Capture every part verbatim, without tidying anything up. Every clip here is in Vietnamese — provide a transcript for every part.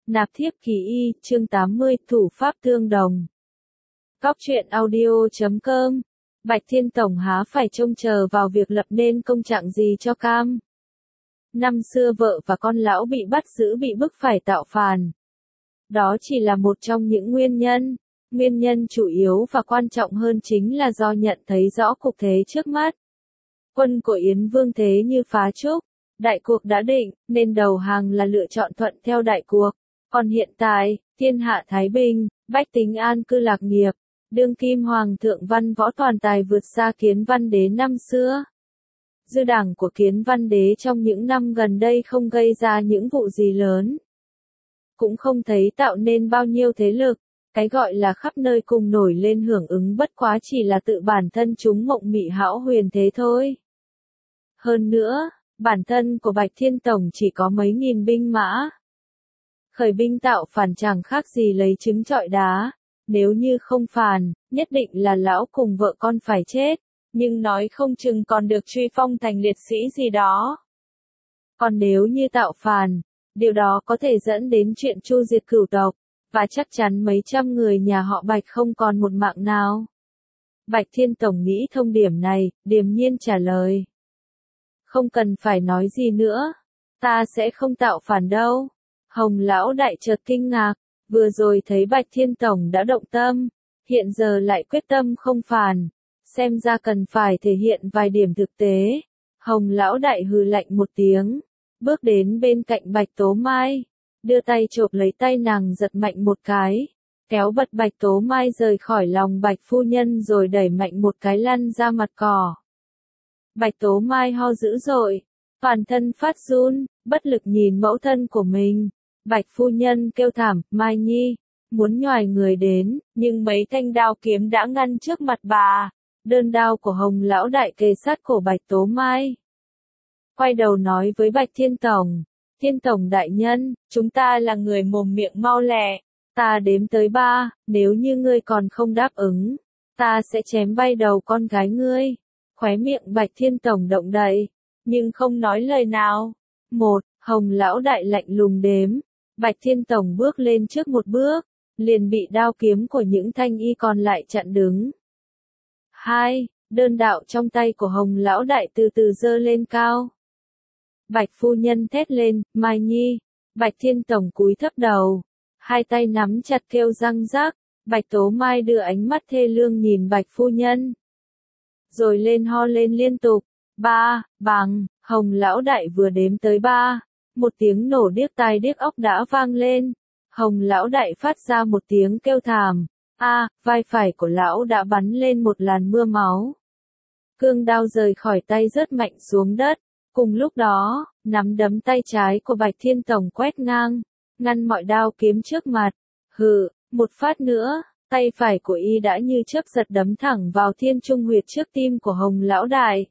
Nạp thiếp kỳ y, chương tám mươi, thủ pháp tương đồng. Cóc truyện audio chấm com. Bạch Thiên Tổng há phải trông chờ vào việc lập nên công trạng gì cho cam. Năm xưa vợ và con lão bị bắt giữ bị bức phải tạo phản. Đó chỉ là một trong những nguyên nhân. Nguyên nhân chủ yếu và quan trọng hơn chính là do nhận thấy rõ cục thế trước mắt. Quân của Yến Vương thế như phá trúc. Đại cuộc đã định, nên đầu hàng là lựa chọn thuận theo đại cuộc. Còn hiện tại, thiên hạ thái bình, bách tính an cư lạc nghiệp. Đương kim hoàng thượng văn võ toàn tài vượt xa Kiến Văn Đế năm xưa. Dư đảng của Kiến Văn Đế trong những năm gần đây không gây ra những vụ gì lớn. Cũng không thấy tạo nên bao nhiêu thế lực. Cái gọi là khắp nơi cùng nổi lên hưởng ứng bất quá chỉ là tự bản thân chúng mộng mị hão huyền thế thôi. Hơn nữa, bản thân của Bạch Thiên Tổng chỉ có mấy nghìn binh mã. Khởi binh tạo phản chẳng khác gì lấy trứng trọi đá. Nếu như không phản, nhất định là lão cùng vợ con phải chết. Nhưng nói không chừng còn được truy phong thành liệt sĩ gì đó. Còn nếu như tạo phản, điều đó có thể dẫn đến chuyện chu diệt cửu tộc. Và chắc chắn mấy trăm người nhà họ Bạch không còn một mạng nào. Bạch Thiên Tổng nghĩ thông điểm này, điềm nhiên trả lời. Không cần phải nói gì nữa. Ta sẽ không tạo phản đâu. Hồng lão đại chợt kinh ngạc. Vừa rồi thấy Bạch Thiên Tổng đã động tâm. Hiện giờ lại quyết tâm không phản. Xem ra cần phải thể hiện vài điểm thực tế. Hồng lão đại hừ lạnh một tiếng. Bước đến bên cạnh Bạch Tố Mai. Đưa tay chộp lấy tay nàng giật mạnh một cái. Kéo bật Bạch Tố Mai rời khỏi lòng Bạch phu nhân rồi đẩy mạnh một cái lăn ra mặt cỏ. Bạch Tố Mai ho dữ dội. Toàn thân phát run, bất lực nhìn mẫu thân của mình. Bạch phu nhân kêu thảm, Mai Nhi, muốn nhoài người đến, nhưng mấy thanh đao kiếm đã ngăn trước mặt bà. Đơn đao của Hồng lão đại kề sát cổ Bạch Tố Mai. Quay đầu nói với Bạch Thiên Tổng, Thiên Tổng đại nhân, chúng ta là người mồm miệng mau lẹ, ta đếm tới ba, nếu như ngươi còn không đáp ứng, ta sẽ chém bay đầu con gái ngươi. Khóe miệng Bạch Thiên Tổng động đậy, nhưng không nói lời nào. Một, Hồng lão đại lạnh lùng đếm. Bạch Thiên Tổng bước lên trước một bước, liền bị đao kiếm của những thanh y còn lại chặn đứng. Hai, đơn đạo trong tay của Hồng lão đại từ từ giơ lên cao. Bạch phu nhân thét lên, Mai Nhi. Bạch Thiên Tổng cúi thấp đầu, hai tay nắm chặt kêu răng rác. Bạch Tố Mai đưa ánh mắt thê lương nhìn Bạch phu nhân, rồi lên ho lên liên tục. Ba, bằng, Hồng lão đại vừa đếm tới ba. Một tiếng nổ điếc tai điếc óc đã vang lên. Hồng lão đại phát ra một tiếng kêu thảm. A, à, vai phải của lão đã bắn lên một làn mưa máu. Cương đao rời khỏi tay rớt mạnh xuống đất. Cùng lúc đó, nắm đấm tay trái của Bạch Thiên Tổng quét ngang, ngăn mọi đao kiếm trước mặt. Hừ, một phát nữa, tay phải của y đã như chớp giật đấm thẳng vào thiên trung huyệt trước tim của Hồng lão đại.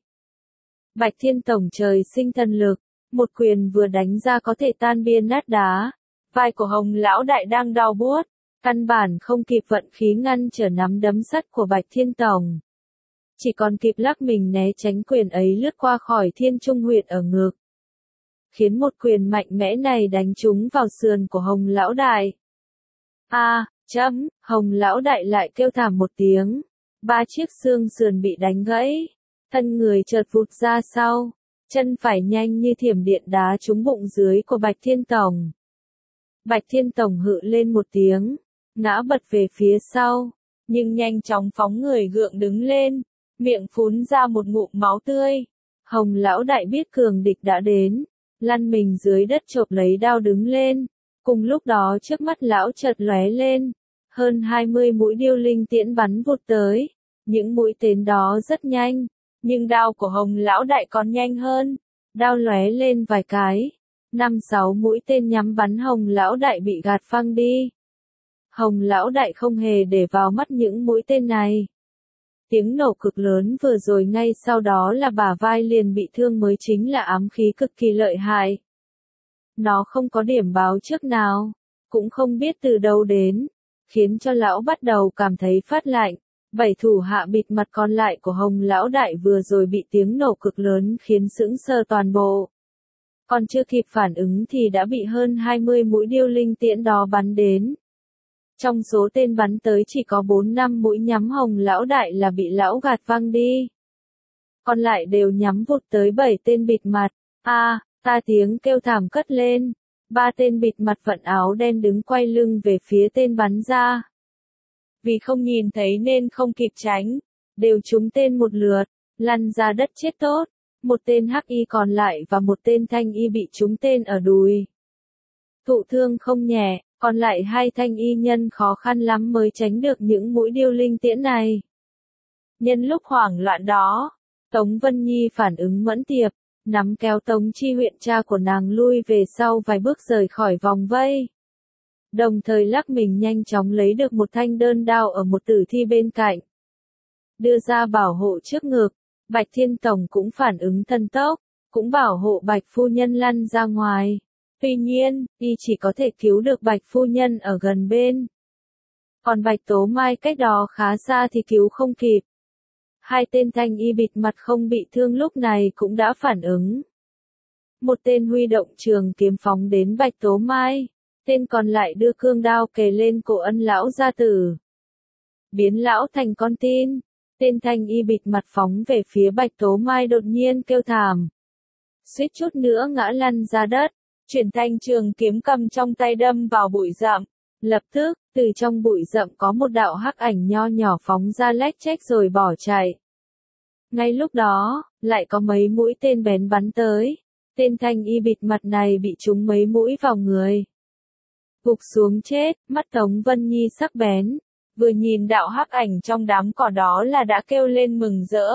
Bạch Thiên Tổng trời sinh thần lực. Một quyền vừa đánh ra có thể tan bia nát đá. Vai của Hồng lão đại đang đau buốt, căn bản không kịp vận khí ngăn trở nắm đấm sắt của Bạch Thiên Tổng. Chỉ còn kịp lắc mình né tránh quyền ấy lướt qua khỏi thiên trung huyệt ở ngực. Khiến một quyền mạnh mẽ này đánh trúng vào sườn của Hồng lão đại. A, à, chấm, Hồng lão đại lại kêu thảm một tiếng. Ba chiếc xương sườn bị đánh gãy. Thân người chợt vụt ra sau. Chân phải nhanh như thiểm điện đá trúng bụng dưới của Bạch Thiên Tổng. Bạch Thiên Tổng hự lên một tiếng, ngã bật về phía sau, nhưng nhanh chóng phóng người gượng đứng lên, miệng phun ra một ngụm máu tươi. Hồng lão đại biết cường địch đã đến, lăn mình dưới đất chộp lấy đao đứng lên. Cùng lúc đó trước mắt lão chợt lóe lên, hơn hai mươi mũi điêu linh tiễn bắn vụt tới. Những mũi tên đó rất nhanh. Nhưng đao của Hồng lão đại còn nhanh hơn. Đao lóe lên vài cái. Năm sáu mũi tên nhắm bắn Hồng lão đại bị gạt phăng đi. Hồng lão đại không hề để vào mắt những mũi tên này. Tiếng nổ cực lớn vừa rồi ngay sau đó là bả vai liền bị thương mới chính là ám khí cực kỳ lợi hại. Nó không có điểm báo trước nào, cũng không biết từ đâu đến, khiến cho lão bắt đầu cảm thấy phát lạnh. Bảy thủ hạ bịt mặt còn lại của Hồng lão đại vừa rồi bị tiếng nổ cực lớn khiến sững sờ toàn bộ. Còn chưa kịp phản ứng thì đã bị hơn hai mươi mũi điêu linh tiễn đó bắn đến. Trong số tên bắn tới chỉ có bốn năm mũi nhắm Hồng lão đại là bị lão gạt văng đi. Còn lại đều nhắm vụt tới bảy tên bịt mặt. A, à, ta tiếng kêu thảm cất lên. Ba tên bịt mặt vận áo đen đứng quay lưng về phía tên bắn ra. Vì không nhìn thấy nên không kịp tránh, đều trúng tên một lượt, lăn ra đất chết tốt. Một tên hắc y còn lại và một tên thanh y bị trúng tên ở đùi. Thụ thương không nhẹ, còn lại hai thanh y nhân khó khăn lắm mới tránh được những mũi điêu linh tiễn này. Nhân lúc hoảng loạn đó, Tống Vân Nhi phản ứng mẫn tiệp, nắm kéo Tống Chi Huyện cha của nàng lui về sau vài bước rời khỏi vòng vây. Đồng thời lắc mình nhanh chóng lấy được một thanh đơn đao ở một tử thi bên cạnh. Đưa ra bảo hộ trước ngực, Bạch Thiên Tổng cũng phản ứng thần tốc, cũng bảo hộ Bạch Phu Nhân lăn ra ngoài. Tuy nhiên, y chỉ có thể cứu được Bạch Phu Nhân ở gần bên. Còn Bạch Tố Mai cách đó khá xa thì cứu không kịp. Hai tên thanh y bịt mặt không bị thương lúc này cũng đã phản ứng. Một tên huy động trường kiếm phóng đến Bạch Tố Mai, tên còn lại đưa cương đao kề lên cổ Ân lão gia tử. Biến lão thành con tin, tên thanh y bịt mặt phóng về phía Bạch Tố Mai đột nhiên kêu thảm. Suýt chút nữa ngã lăn ra đất, chuyển thanh trường kiếm cầm trong tay đâm vào bụi rậm. Lập tức, từ trong bụi rậm có một đạo hắc ảnh nho nhỏ phóng ra lách chách rồi bỏ chạy. Ngay lúc đó, lại có mấy mũi tên bén bắn tới. Tên thanh y bịt mặt này bị trúng mấy mũi vào người. Gục xuống chết, mắt Tống Vân Nhi sắc bén. Vừa nhìn đạo hắc ảnh trong đám cỏ đó là đã kêu lên mừng rỡ.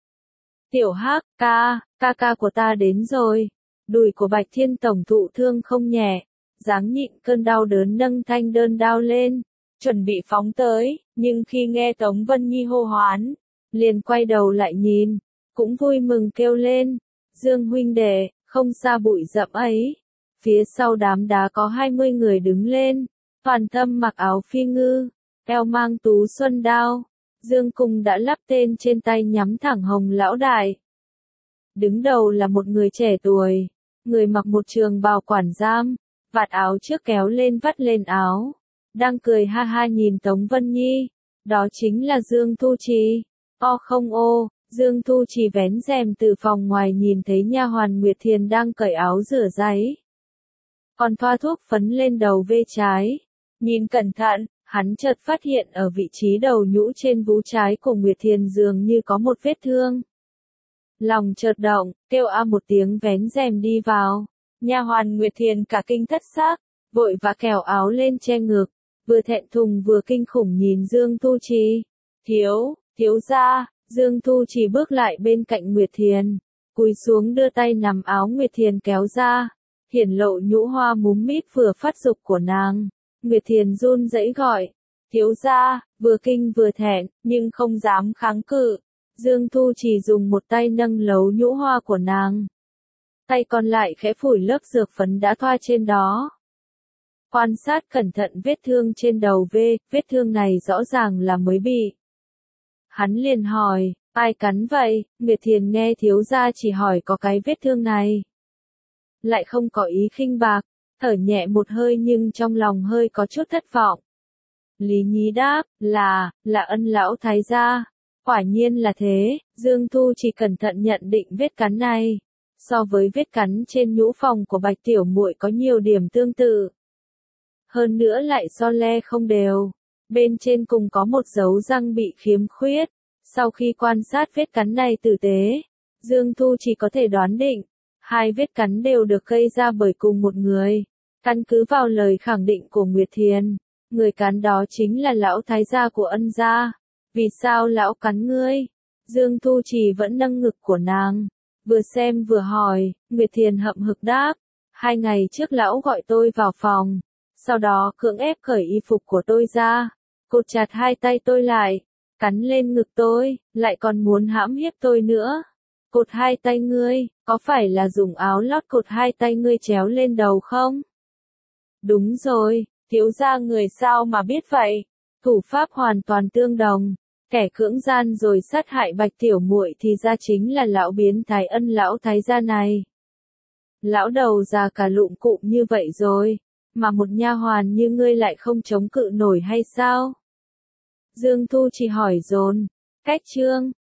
Tiểu hắc, ca, ca ca của ta đến rồi. Đùi của Bạch Thiên Tổng thụ thương không nhẹ. Dáng nhịn cơn đau đớn nâng thanh đơn đao lên, chuẩn bị phóng tới, nhưng khi nghe Tống Vân Nhi hô hoán, liền quay đầu lại nhìn, cũng vui mừng kêu lên, Dương huynh đệ, không xa bụi rậm ấy. Phía sau đám đá có hai mươi người đứng lên, toàn thân mặc áo phi ngư, eo mang tú xuân đao, Dương cùng đã lắp tên trên tay nhắm thẳng Hồng lão đại. Đứng đầu là một người trẻ tuổi, người mặc một trường bào quản giam. Vạt áo trước kéo lên vắt lên áo, đang cười ha ha nhìn Tống Vân Nhi, đó chính là Dương Thu Trì. O không ô, Dương Thu Trì vén rèm từ phòng ngoài nhìn thấy nha hoàn Nguyệt Thiền đang cởi áo rửa ráy. Còn thoa thuốc phấn lên đầu vê trái, nhìn cẩn thận, hắn chợt phát hiện ở vị trí đầu nhũ trên vú trái của Nguyệt Thiền dường như có một vết thương. Lòng chợt động, kêu a một tiếng vén rèm đi vào. Nha hoàn Nguyệt Thiền cả kinh thất xác, vội vã kéo áo lên che ngực, vừa thẹn thùng vừa kinh khủng nhìn Dương Thu Trì. Thiếu, thiếu gia, Dương Thu Trì bước lại bên cạnh Nguyệt Thiền, cúi xuống đưa tay nắm áo Nguyệt Thiền kéo ra, hiển lộ nhũ hoa múm mít vừa phát dục của nàng. Nguyệt Thiền run rẩy gọi, thiếu gia, vừa kinh vừa thẹn, nhưng không dám kháng cự. Dương Thu Trì dùng một tay nâng lấu nhũ hoa của nàng. Tay còn lại khẽ phủi lớp dược phấn đã thoa trên đó. Quan sát cẩn thận vết thương trên đầu V, vết thương này rõ ràng là mới bị. Hắn liền hỏi, ai cắn vậy? Nguyệt Thiền nghe thiếu gia chỉ hỏi có cái vết thương này. Lại không có ý khinh bạc, thở nhẹ một hơi nhưng trong lòng hơi có chút thất vọng. Lý Nhí đáp, là, là Ân lão thái gia. Quả nhiên là thế, Dương Thu chỉ cẩn thận nhận định vết cắn này. So với vết cắn trên nhũ phòng của Bạch tiểu muội có nhiều điểm tương tự. Hơn nữa lại so le không đều. Bên trên cùng có một dấu răng bị khiếm khuyết. Sau khi quan sát vết cắn này tử tế, Dương Thu chỉ có thể đoán định. Hai vết cắn đều được gây ra bởi cùng một người. Căn cứ vào lời khẳng định của Nguyệt Thiền, người cắn đó chính là lão thái gia của Ân gia. Vì sao lão cắn ngươi? Dương Thu Trì vẫn nâng ngực của nàng. Vừa xem vừa hỏi, Nguyệt Thiền hậm hực đáp. Hai ngày trước lão gọi tôi vào phòng. Sau đó cưỡng ép cởi y phục của tôi ra. Cột chặt hai tay tôi lại. Cắn lên ngực tôi, lại còn muốn hãm hiếp tôi nữa. Cột hai tay ngươi, có phải là dùng áo lót cột hai tay ngươi chéo lên đầu không? Đúng rồi, thiếu gia người sao mà biết vậy? Thủ pháp hoàn toàn tương đồng. Kẻ cưỡng gian rồi sát hại Bạch tiểu muội thì ra chính là lão biến thái Ân lão thái gia này. Lão đầu già cả lụm cụm như vậy rồi, mà một nha hoàn như ngươi lại không chống cự nổi hay sao? Dương Thu chỉ hỏi dồn, cách trương,